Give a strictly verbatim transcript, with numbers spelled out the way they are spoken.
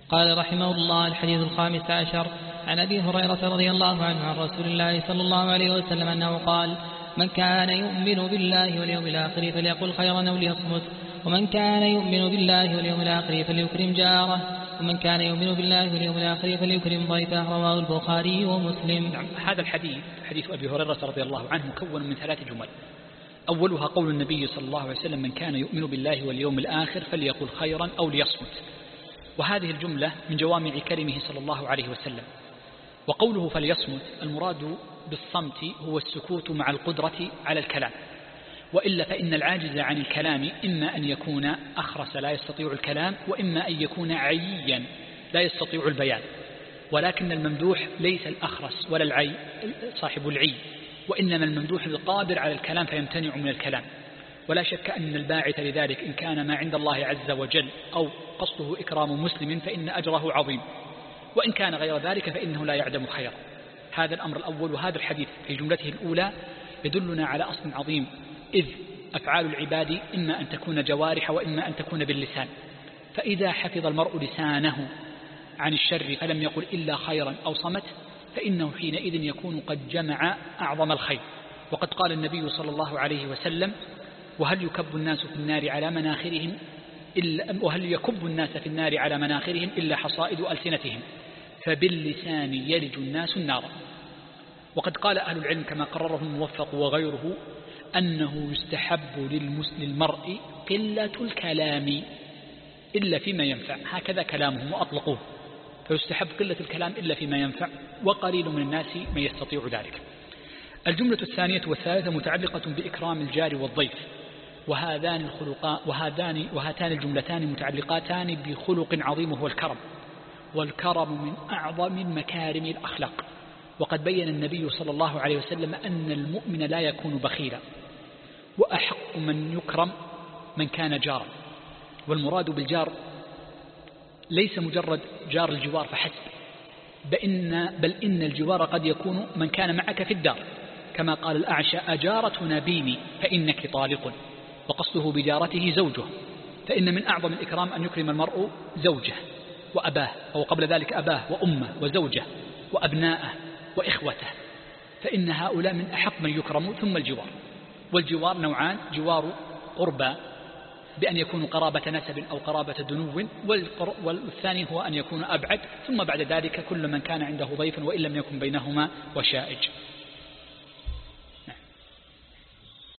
قال رحمه الله: الحديث الخامس عشر عن أبي هريرة رضي الله عنه عن رسول الله صلى الله عليه وسلم أنه قال: من كان يؤمن بالله واليوم الآخر فليقل خيرا أو ليصمت، ومن كان يؤمن بالله واليوم الآخر فليكرم جاره، ومن كان يؤمن بالله واليوم الآخر فليكرم ضيفه. رواه البخاري ومسلم. نعم، هذا الحديث حديث أبي هريرة رضي الله عنه مكون من ثلاث جمل. أولها قول النبي صلى الله عليه وسلم: من كان يؤمن بالله واليوم الآخر فليقل خيرا أو ليصمت. وهذه الجملة من جوامع كلمه صلى الله عليه وسلم. وقوله فليصمت المراد بالصمت هو السكوت مع القدرة على الكلام، وإلا فإن العاجز عن الكلام إما أن يكون أخرس لا يستطيع الكلام، وإما أن يكون عييا لا يستطيع البيان. ولكن الممدوح ليس الأخرس ولا العي صاحب العي، وإنما الممدوح القادر على الكلام فيمتنع من الكلام. ولا شك أن الباعث لذلك إن كان ما عند الله عز وجل أو قصده إكرام مسلم فإن أجره عظيم، وإن كان غير ذلك فإنه لا يعدم خيرا. هذا الأمر الأول. وهذا الحديث في جملته الأولى يدلنا على أصل عظيم، إذ أفعال العباد إما أن تكون جوارح وإما أن تكون باللسان. فإذا حفظ المرء لسانه عن الشر فلم يقل إلا خيرا أو صمت، فإنه حينئذ يكون قد جمع أعظم الخير. وقد قال النبي صلى الله عليه وسلم: وهل يكب الناس في النار على مناخرهم إلا وهل يكب الناس في النار على مناخرهم إلا حصائد ألسنتهم، فباللسان يلج الناس النار. وقد قال أهل العلم كما قرره الموفق وغيره أنه يستحب للمرء قلة الكلام إلا فيما ينفع، هكذا كلامهم وأطلقوه، فيستحب قلة الكلام إلا فيما ينفع، وقليل من الناس من يستطيع ذلك. الجملة الثانية والثالثة متعلقة بإكرام الجار والضيف، وهذان الخلقان وهذان وهاتان الجملتان متعلقاتان بخلق عظيم هو الكرم، والكرم من أعظم مكارم الأخلاق. وقد بين النبي صلى الله عليه وسلم أن المؤمن لا يكون بخيلا، وأحق من يكرم من كان جارا. والمراد بالجار ليس مجرد جار الجوار فحسب، بإن بل إن الجوار قد يكون من كان معك في الدار، كما قال الأعشى: أجارة نبيني فإنك طالق. وقصده بجارته زوجه، فإن من أعظم الإكرام أن يكرم المرء زوجه وأباه، أو قبل ذلك أباه وأمه وزوجه وأبناءه وإخوته، فإن هؤلاء من أحق من يكرموا. ثم الجوار، والجوار نوعان: جوار قربى بأن يكون قرابة نسب أو قرابة دنو، والثاني هو أن يكون أبعد، ثم بعد ذلك كل من كان عنده ضيف وإن لم يكن بينهما وشائج.